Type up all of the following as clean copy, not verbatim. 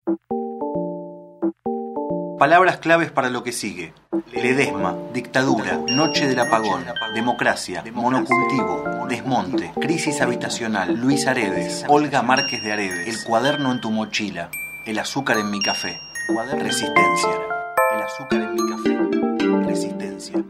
Palabras claves para lo que sigue: Ledesma, dictadura, noche del apagón, democracia, monocultivo, desmonte, crisis habitacional, Luis Aredes, Olga Márquez de Aredes, el cuaderno en tu mochila, el azúcar en mi café, resistencia, el azúcar en mi café, resistencia.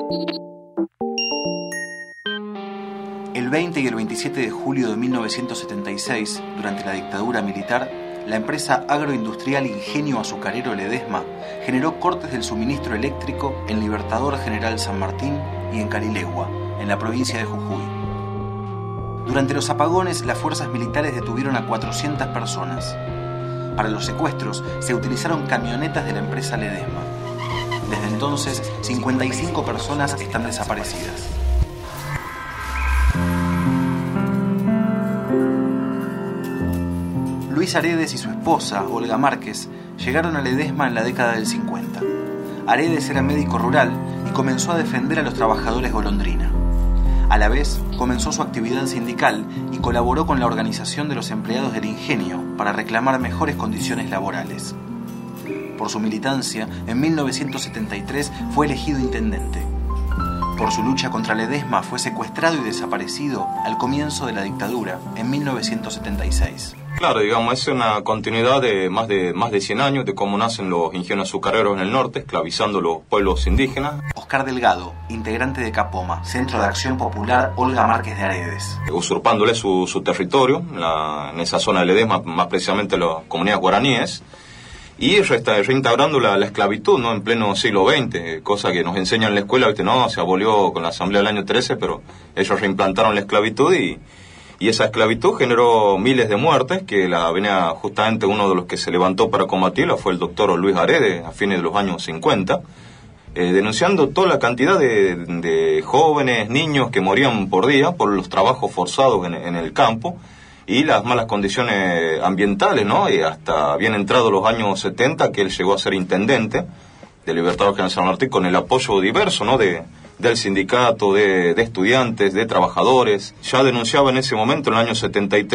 El 20 y el 27 de julio de 1976, durante la dictadura militar, la empresa agroindustrial Ingenio Azucarero Ledesma generó cortes del suministro eléctrico en Libertador General San Martín y en Carilegua, en la provincia de Jujuy. Durante los apagones, las fuerzas militares detuvieron a 400 personas. Para los secuestros se utilizaron camionetas de la empresa Ledesma. Desde entonces, 55 personas están desaparecidas. Luis Aredes y su esposa, Olga Márquez, llegaron a Ledesma en la década del 50. Aredes era médico rural y comenzó a defender a los trabajadores golondrina. A la vez, comenzó su actividad sindical y colaboró con la organización de los empleados del ingenio para reclamar mejores condiciones laborales. Por su militancia, en 1973 fue elegido intendente. Por su lucha contra Ledesma fue secuestrado y desaparecido al comienzo de la dictadura, en 1976. Claro, digamos, es una continuidad de más de 100 años de cómo nacen los ingenios azucareros en el norte, esclavizando los pueblos indígenas. Oscar Delgado, integrante de Capoma, Centro de Acción Popular Olga Márquez de Aredes. Usurpándole su territorio, en esa zona de Ledesma, más precisamente las comunidades guaraníes, y reintegrando la esclavitud, ¿no?, en pleno siglo XX, cosa que nos enseñan en la escuela, ¿viste? No, se abolió con la Asamblea del año 13, pero ellos reimplantaron la esclavitud y esa esclavitud generó miles de muertes, que la venía justamente uno de los que se levantó para combatirla fue el doctor Luis Aredes a fines de los años 50, denunciando toda la cantidad de jóvenes, niños que morían por día por los trabajos forzados en el campo y las malas condiciones ambientales, ¿no? Y hasta bien entrados los años 70 que él llegó a ser intendente de Libertador General San Martín con el apoyo diverso, ¿no?, del sindicato, de estudiantes, de trabajadores. Ya denunciaba en ese momento, en el año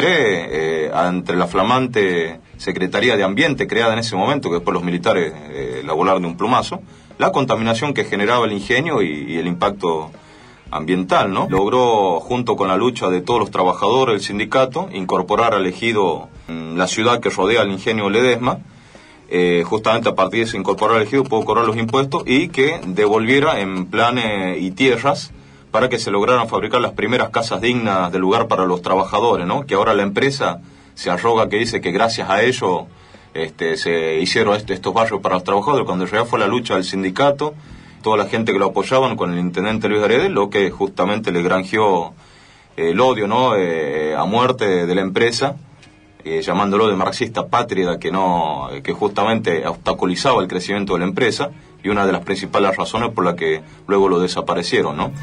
73, ante la flamante Secretaría de Ambiente creada en ese momento, que después los militares la volaron de un plumazo, la contaminación que generaba el ingenio y el impacto ambiental, ¿no? Logró, junto con la lucha de todos los trabajadores del sindicato, incorporar al ejido la ciudad que rodea el ingenio Ledesma. Justamente a partir de ese incorporar el ejido pudo cobrar los impuestos y que devolviera en planes y tierras para que se lograran fabricar las primeras casas dignas de lugar para los trabajadores, ¿no? Que ahora la empresa se arroga, que dice que gracias a ello se hicieron estos barrios para los trabajadores, cuando en realidad fue la lucha del sindicato, toda la gente que lo apoyaban con el intendente Luis Aredes, lo que justamente le granjeó el odio, ¿no?, a muerte de la empresa, llamándolo de marxista pátrida, que justamente obstaculizaba el crecimiento de la empresa, y una de las principales razones por la que luego lo desaparecieron, ¿no?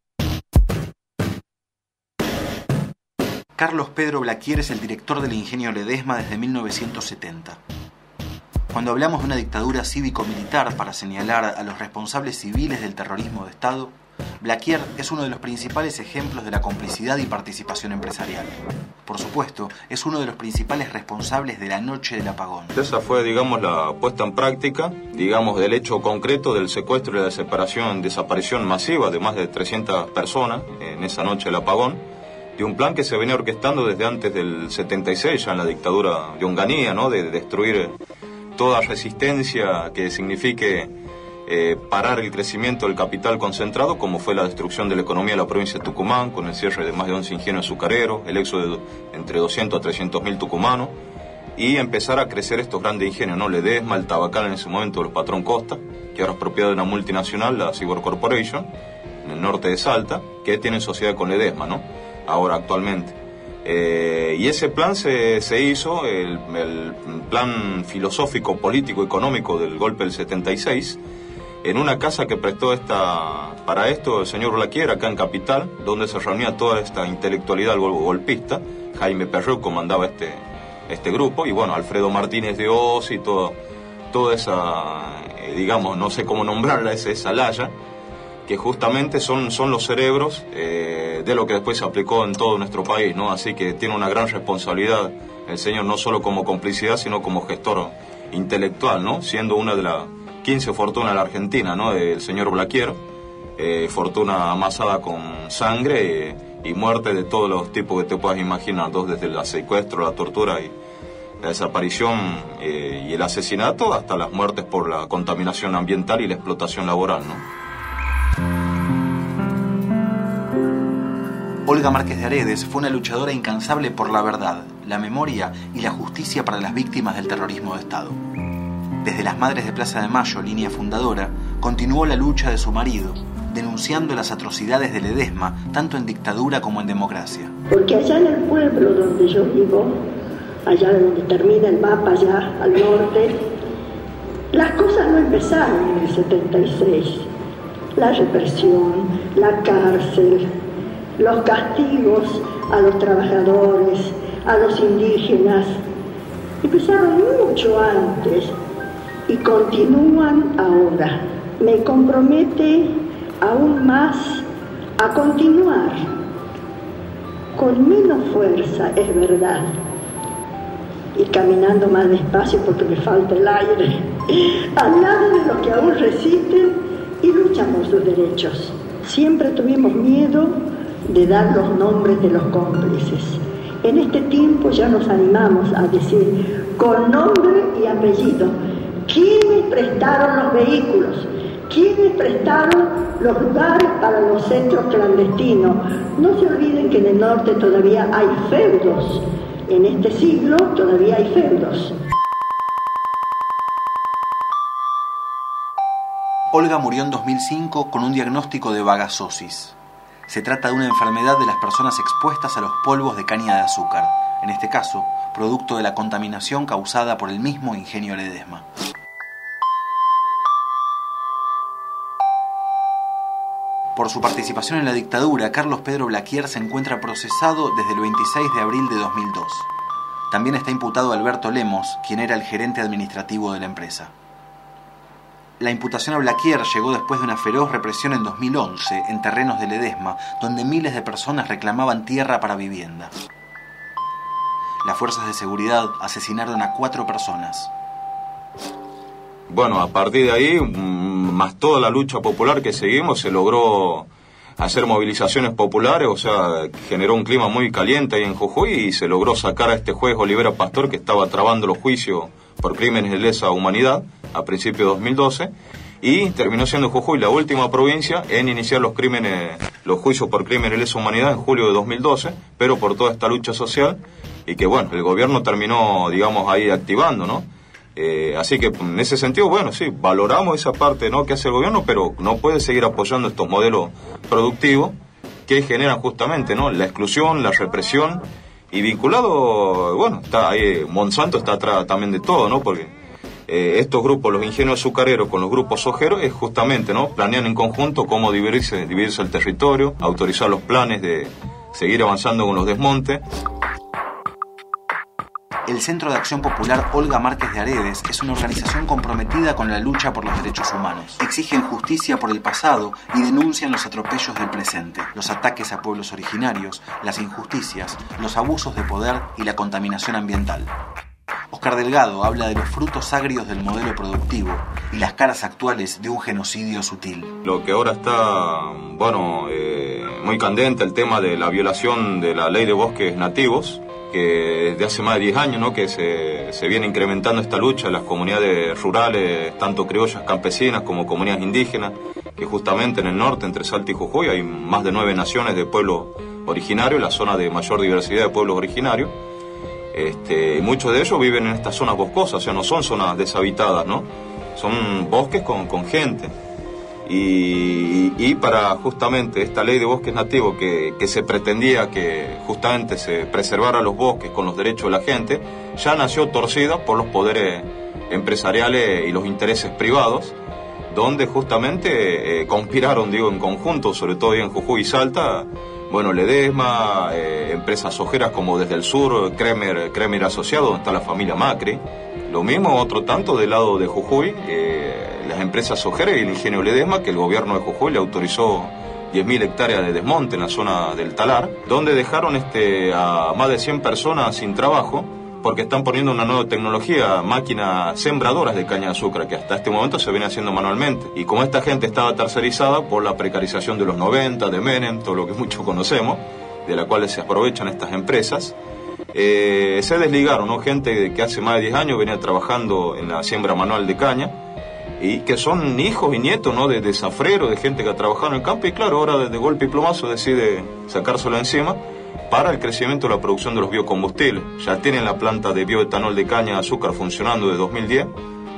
Carlos Pedro Blaquier es el director del ingenio Ledesma desde 1970. Cuando hablamos de una dictadura cívico-militar para señalar a los responsables civiles del terrorismo de Estado, Blaquier es uno de los principales ejemplos de la complicidad y participación empresarial. Por supuesto, es uno de los principales responsables de la noche del apagón. Esa fue, digamos, la puesta en práctica, digamos, del hecho concreto del secuestro y la desaparición masiva de más de 300 personas en esa noche del apagón, de un plan que se venía orquestando desde antes del 76, ya en la dictadura de Onganía, ¿no?, de destruir toda resistencia que signifique parar el crecimiento del capital concentrado, como fue la destrucción de la economía de la provincia de Tucumán, con el cierre de más de 11 ingenios azucareros, el éxodo de entre 200 a 300 mil tucumanos, y empezar a crecer estos grandes ingenios, ¿no? Ledesma, el Tabacal en ese momento, los Patrón Costa, que ahora es propiedad de una multinacional, la Cibor Corporation, en el norte de Salta, que tiene sociedad con Ledesma, ¿no?, ahora actualmente. Y ese plan se hizo, el plan filosófico, político, económico del golpe del 76, en una casa que prestó para esto el señor Blaquier, acá en Capital, donde se reunía toda esta intelectualidad golpista. Jaime Perreux comandaba este grupo, y bueno, Alfredo Martínez de Oz y toda esa, digamos, no sé cómo nombrarla, esa laya, que justamente son los cerebros de lo que después se aplicó en todo nuestro país, ¿no? Así que tiene una gran responsabilidad el señor, no solo como complicidad, sino como gestor intelectual, ¿no? Siendo una de las 15 fortunas de la Argentina, ¿no? El señor Blaquier, fortuna amasada con sangre y muerte de todos los tipos que te puedas imaginar, desde el secuestro, la tortura y la desaparición y el asesinato, hasta las muertes por la contaminación ambiental y la explotación laboral, ¿no? Olga Márquez de Aredes fue una luchadora incansable por la verdad, la memoria y la justicia para las víctimas del terrorismo de Estado. Desde las Madres de Plaza de Mayo, línea fundadora, continuó la lucha de su marido, denunciando las atrocidades de Ledesma, tanto en dictadura como en democracia. Porque allá en el pueblo donde yo vivo, allá donde termina el mapa, allá al norte, las cosas no empezaron en el 76. La represión, la cárcel, los castigos a los trabajadores, a los indígenas, empezaron mucho antes y continúan ahora. Me compromete aún más a continuar con menos fuerza, es verdad, y caminando más despacio porque me falta el aire, al lado de los que aún resisten y luchan por sus derechos. Siempre tuvimos miedo de dar los nombres de los cómplices. En este tiempo ya nos animamos a decir con nombre y apellido quiénes prestaron los vehículos, quiénes prestaron los lugares para los centros clandestinos. No se olviden que en el norte todavía hay feudos. En este siglo todavía hay feudos. Olga murió en 2005 con un diagnóstico de vagasosis. Se trata de una enfermedad de las personas expuestas a los polvos de caña de azúcar, en este caso, producto de la contaminación causada por el mismo ingenio Ledesma. Por su participación en la dictadura, Carlos Pedro Blaquier se encuentra procesado desde el 26 de abril de 2002. También está imputado Alberto Lemos, quien era el gerente administrativo de la empresa. La imputación a Blaquier llegó después de una feroz represión en 2011 en terrenos de Ledesma, donde miles de personas reclamaban tierra para vivienda. Las fuerzas de seguridad asesinaron a 4 personas. Bueno, a partir de ahí, más toda la lucha popular que seguimos, se logró hacer movilizaciones populares, o sea, generó un clima muy caliente ahí en Jujuy y se logró sacar a este juez Olivera Pastor, que estaba trabando los juicios por crímenes de lesa humanidad a principios de 2012, y terminó siendo Jujuy la última provincia en iniciar los juicios por crímenes de lesa humanidad en julio de 2012, pero por toda esta lucha social, y que bueno, el gobierno terminó, digamos, ahí activando, ¿no? Así que en ese sentido, bueno, sí, valoramos esa parte, ¿no?, que hace el gobierno, pero no puede seguir apoyando estos modelos productivos que generan justamente, ¿no?, la exclusión, la represión, y vinculado, bueno, está ahí, Monsanto está atrás también de todo, ¿no?, porque estos grupos, los ingenios azucareros con los grupos sojeros, es justamente, ¿no?, planean en conjunto cómo dividirse el territorio, autorizar los planes de seguir avanzando con los desmontes. El Centro de Acción Popular Olga Márquez de Aredes es una organización comprometida con la lucha por los derechos humanos. Exigen justicia por el pasado y denuncian los atropellos del presente, los ataques a pueblos originarios, las injusticias, los abusos de poder y la contaminación ambiental. Oscar Delgado habla de los frutos agrios del modelo productivo y las caras actuales de un genocidio sutil. Lo que ahora está, bueno, muy candente, el tema de la violación de la ley de bosques nativos, que desde hace más de 10 años, ¿no?, que se viene incrementando esta lucha en las comunidades rurales, tanto criollas campesinas como comunidades indígenas, que justamente en el norte, entre Salta y Jujuy, hay más de 9 naciones de pueblos originarios, la zona de mayor diversidad de pueblos originarios. Muchos de ellos viven en estas zonas boscosas, o sea, no son zonas deshabitadas, ¿no? Son bosques con gente. Y para justamente esta ley de bosques nativos que se pretendía que justamente se preservara los bosques con los derechos de la gente, ya nació torcida por los poderes empresariales y los intereses privados, donde justamente conspiraron, digo, en conjunto, sobre todo en Jujuy y Salta, bueno, Ledesma, empresas sojeras como desde el sur, Kremer Asociado, donde está la familia Macri. Lo mismo, otro tanto del lado de Jujuy, las empresas sojeras y el ingenio Ledesma, que el gobierno de Jujuy le autorizó 10.000 hectáreas de desmonte en la zona del Talar, donde dejaron a más de 100 personas sin trabajo, porque están poniendo una nueva tecnología, máquinas sembradoras de caña de azúcar, que hasta este momento se viene haciendo manualmente. Y como esta gente estaba tercerizada por la precarización de los 90, de Menem, todo lo que muchos conocemos, de la cual se aprovechan estas empresas, se desligaron, ¿no? Gente que hace más de 10 años venía trabajando en la siembra manual de caña, y que son hijos y nietos, ¿no? de zafreros, de gente que ha trabajado en el campo, y claro, ahora de golpe y plomazo decide sacárselo encima para el crecimiento de la producción de los biocombustibles. Ya tienen la planta de bioetanol de caña de azúcar funcionando desde 2010,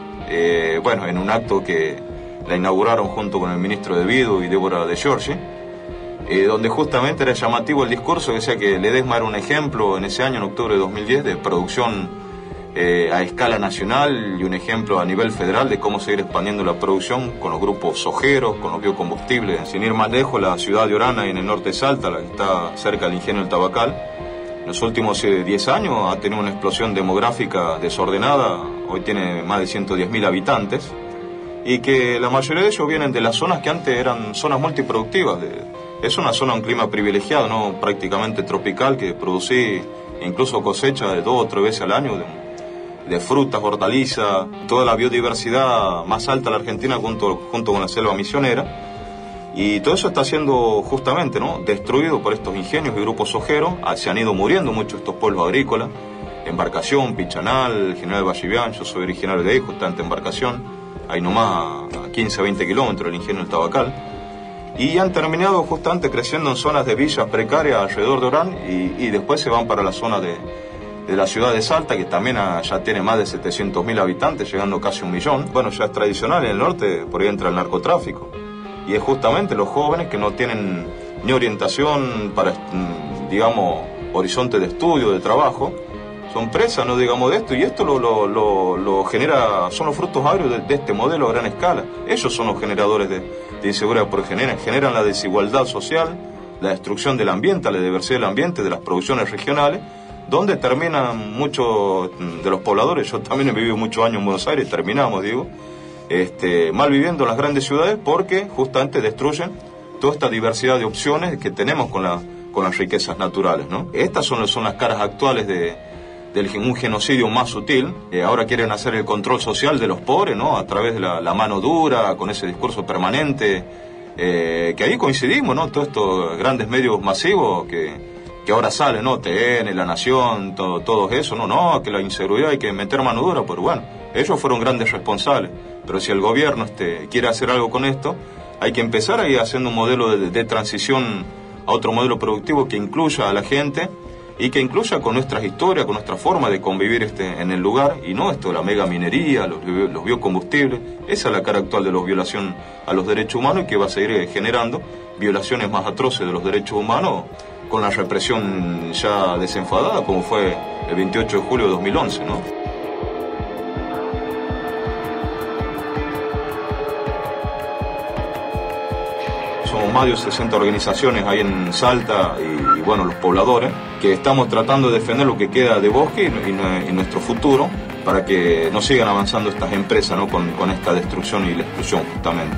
en un acto que la inauguraron junto con el ministro de Vido y Débora De Giorgi, donde justamente era llamativo el discurso que decía que Ledesma era un ejemplo en ese año, en octubre de 2010, de producción a escala nacional y un ejemplo a nivel federal de cómo seguir expandiendo la producción con los grupos sojeros, con los biocombustibles. Sin ir más lejos, la ciudad de Orana, en el norte de Salta, la que está cerca del ingenio del Tabacal, en los últimos 10 años ha tenido una explosión demográfica desordenada. Hoy tiene más de 110.000 habitantes, y que la mayoría de ellos vienen de las zonas que antes eran zonas multiproductivas. Es una zona, un clima privilegiado, ¿no? Prácticamente tropical, que producía incluso cosecha de 2 o 3 veces al año de frutas, hortalizas, toda la biodiversidad más alta de la Argentina junto con la selva misionera. Y todo eso está siendo justamente, ¿no? destruido por estos ingenios y grupos sojeros. Se han ido muriendo muchos estos pueblos agrícolas. Embarcación, Pichanal, General Vallivian, yo soy originario de ahí, justamente Embarcación, ahí nomás a 15 a 20 kilómetros del ingenio del Tabacal. Y han terminado justamente creciendo en zonas de villas precarias alrededor de Orán, y después se van para la zona de la ciudad de Salta, que también ya tiene más de 700.000 habitantes, llegando casi 1 millón. Bueno, ya es tradicional en el norte, por ahí entra el narcotráfico. Y es justamente los jóvenes que no tienen ni orientación para, digamos, horizonte de estudio, de trabajo, son presas, no digamos, de esto, y esto lo genera, son los frutos agrios de este modelo a gran escala. Ellos son los generadores de inseguridad, porque generan la desigualdad social, la destrucción del ambiente, la diversidad del ambiente, de las producciones regionales, donde terminan muchos de los pobladores. Yo también he vivido muchos años en Buenos Aires, terminamos, mal viviendo en las grandes ciudades, porque justamente destruyen toda esta diversidad de opciones que tenemos con las riquezas naturales, ¿no? Estas son las caras actuales de un genocidio más sutil. Ahora quieren hacer el control social de los pobres, ¿no? A través de la mano dura, con ese discurso permanente, que ahí coincidimos, ¿no? Todos estos grandes medios masivos que ahora salen, ¿no? TN, La Nación, todo eso, no, que la inseguridad hay que meter mano dura, pero bueno, ellos fueron grandes responsables. Pero si el gobierno quiere hacer algo con esto, hay que empezar ahí haciendo un modelo de transición a otro modelo productivo que incluya a la gente y que incluya con nuestras historias, con nuestra forma de convivir en el lugar, y no la mega minería, los biocombustibles. Esa es la cara actual de la violación a los derechos humanos, y que va a seguir generando violaciones más atroces de los derechos humanos con la represión ya desenfadada, como fue el 28 de julio de 2011, ¿no? Somos más de 60 organizaciones ahí en Salta y los pobladores, que estamos tratando de defender lo que queda de bosque y nuestro futuro, para que no sigan avanzando estas empresas, ¿no? con esta destrucción y la exclusión, justamente.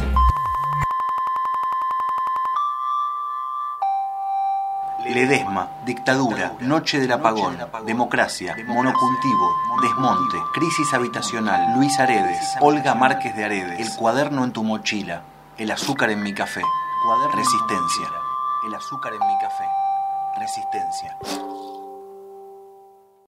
Ledesma, dictadura, noche del apagón, democracia, monocultivo, desmonte, crisis habitacional, Luis Aredes, Olga Márquez de Aredes, el cuaderno en tu mochila, el azúcar en mi café, resistencia, el azúcar en mi café, resistencia.